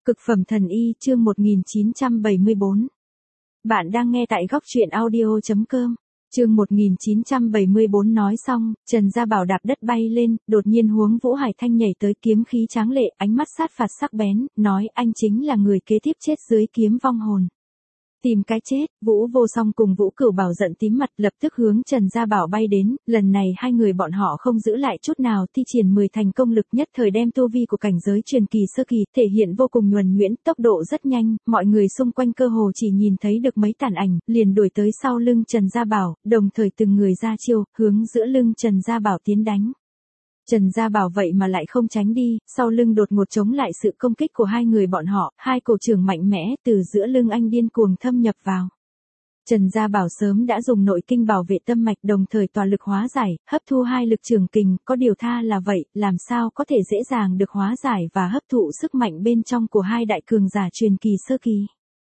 Cực phẩm thần y chương 1974. Bạn đang nghe tại góc truyện audio.com. Chương 1974 nói xong, Trần Gia Bảo đạp đất bay lên, đột nhiên huống Vũ Hải Thanh nhảy tới, kiếm khí tráng lệ, ánh mắt sát phạt sắc bén, nói anh chính là người kế tiếp chết dưới kiếm vong hồn. Tìm cái chết, Vũ Vô Song cùng Vũ Cửu Bảo giận tím mặt, lập tức hướng Trần Gia Bảo bay đến, lần này hai người bọn họ không giữ lại chút nào, thi triển 10 thành công lực, nhất thời đem tu vi của cảnh giới truyền kỳ sơ kỳ thể hiện vô cùng nhuần nhuyễn, tốc độ rất nhanh, mọi người xung quanh cơ hồ chỉ nhìn thấy được mấy tàn ảnh, liền đuổi tới sau lưng Trần Gia Bảo, đồng thời từng người ra chiêu, hướng giữa lưng Trần Gia Bảo tiến đánh. Trần Gia Bảo vậy mà lại không tránh đi, sau lưng đột ngột chống lại sự công kích của hai người bọn họ, hai cổ trường mạnh mẽ từ giữa lưng anh điên cuồng thâm nhập vào. Trần Gia Bảo sớm đã dùng nội kinh bảo vệ tâm mạch, đồng thời toàn lực hóa giải, hấp thu hai lực trường kình, có điều tha là vậy, làm sao có thể dễ dàng được hóa giải và hấp thụ sức mạnh bên trong của hai đại cường giả truyền kỳ sơ kỳ.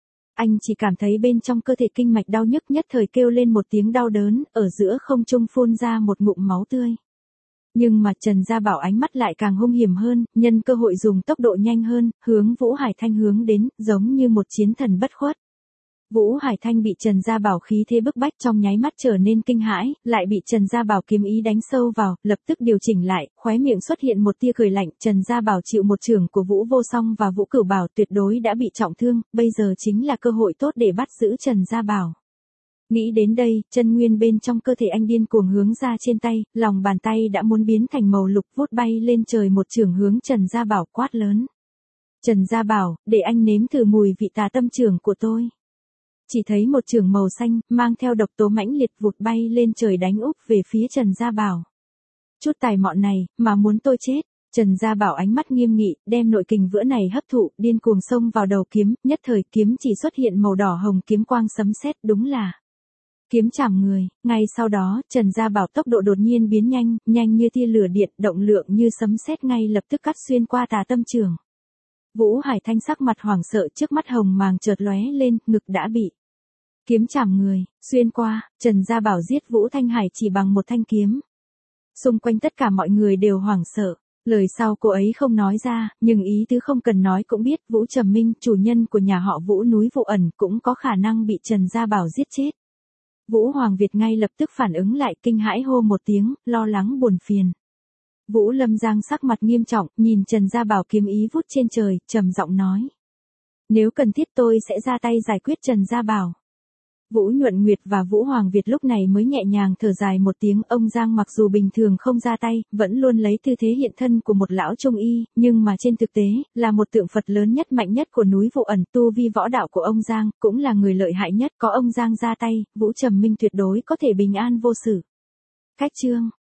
Anh chỉ cảm thấy bên trong cơ thể kinh mạch đau nhức, nhất thời kêu lên một tiếng đau đớn, ở giữa không trung phun ra một ngụm máu tươi. Nhưng mà Trần Gia Bảo ánh mắt lại càng hung hiểm hơn, nhân cơ hội dùng tốc độ nhanh hơn, hướng Vũ Hải Thanh hướng đến, giống như một chiến thần bất khuất. Vũ Hải Thanh bị Trần Gia Bảo khí thế bức bách trong nháy mắt trở nên kinh hãi, lại bị Trần Gia Bảo kiếm ý đánh sâu vào, lập tức điều chỉnh lại, khóe miệng xuất hiện một tia cười lạnh. Trần Gia Bảo chịu một chưởng của Vũ Vô Song và Vũ Cửu Bảo, tuyệt đối đã bị trọng thương, bây giờ chính là cơ hội tốt để bắt giữ Trần Gia Bảo. Nghĩ đến đây, chân nguyên bên trong cơ thể anh điên cuồng hướng ra trên tay, lòng bàn tay đã muốn biến thành màu lục, vút bay lên trời một chưởng hướng Trần Gia Bảo, quát lớn. Trần Gia Bảo, để anh nếm thử mùi vị tà tâm chưởng của tôi. Chỉ thấy một chưởng màu xanh, mang theo độc tố mãnh liệt vụt bay lên trời đánh úp về phía Trần Gia Bảo. Chút tài mọn này, mà muốn tôi chết. Trần Gia Bảo ánh mắt nghiêm nghị, đem nội kình vữa này hấp thụ, điên cuồng xông vào đầu kiếm, nhất thời kiếm chỉ xuất hiện màu đỏ hồng, kiếm quang sấm sét, đúng là kiếm chảm người. Ngay sau đó, Trần Gia Bảo tốc độ đột nhiên biến nhanh, nhanh như tia lửa điện, động lượng như sấm sét, ngay lập tức cắt xuyên qua tà tâm chưởng. Vũ Hải Thanh sắc mặt hoảng sợ, trước mắt hồng màng chợt lóe lên, ngực đã bị kiếm chảm người xuyên qua. Trần Gia Bảo giết Vũ Thanh Hải chỉ bằng một thanh kiếm. Xung quanh tất cả mọi người đều hoảng sợ. Lời sau cô ấy không nói ra, nhưng ý tứ không cần nói cũng biết, Vũ Trầm Minh, chủ nhân của nhà họ Vũ núi Vụ Ẩn, cũng có khả năng bị Trần Gia Bảo giết chết. Vũ Hoàng Việt ngay lập tức phản ứng lại, kinh hãi hô một tiếng, lo lắng buồn phiền. Vũ Lâm Giang sắc mặt nghiêm trọng, nhìn Trần Gia Bảo kiếm ý vút trên trời, trầm giọng nói. Nếu cần thiết tôi sẽ ra tay giải quyết Trần Gia Bảo. Vũ Nhuận Nguyệt và Vũ Hoàng Việt lúc này mới nhẹ nhàng thở dài một tiếng. Ông Giang mặc dù bình thường không ra tay, vẫn luôn lấy tư thế hiện thân của một lão trung y, nhưng mà trên thực tế, là một tượng Phật lớn nhất mạnh nhất của núi Vụ Ẩn. Tu vi võ đạo của ông Giang, cũng là người lợi hại nhất, có ông Giang ra tay, Vũ Trầm Minh tuyệt đối có thể bình an vô sự. Cách chương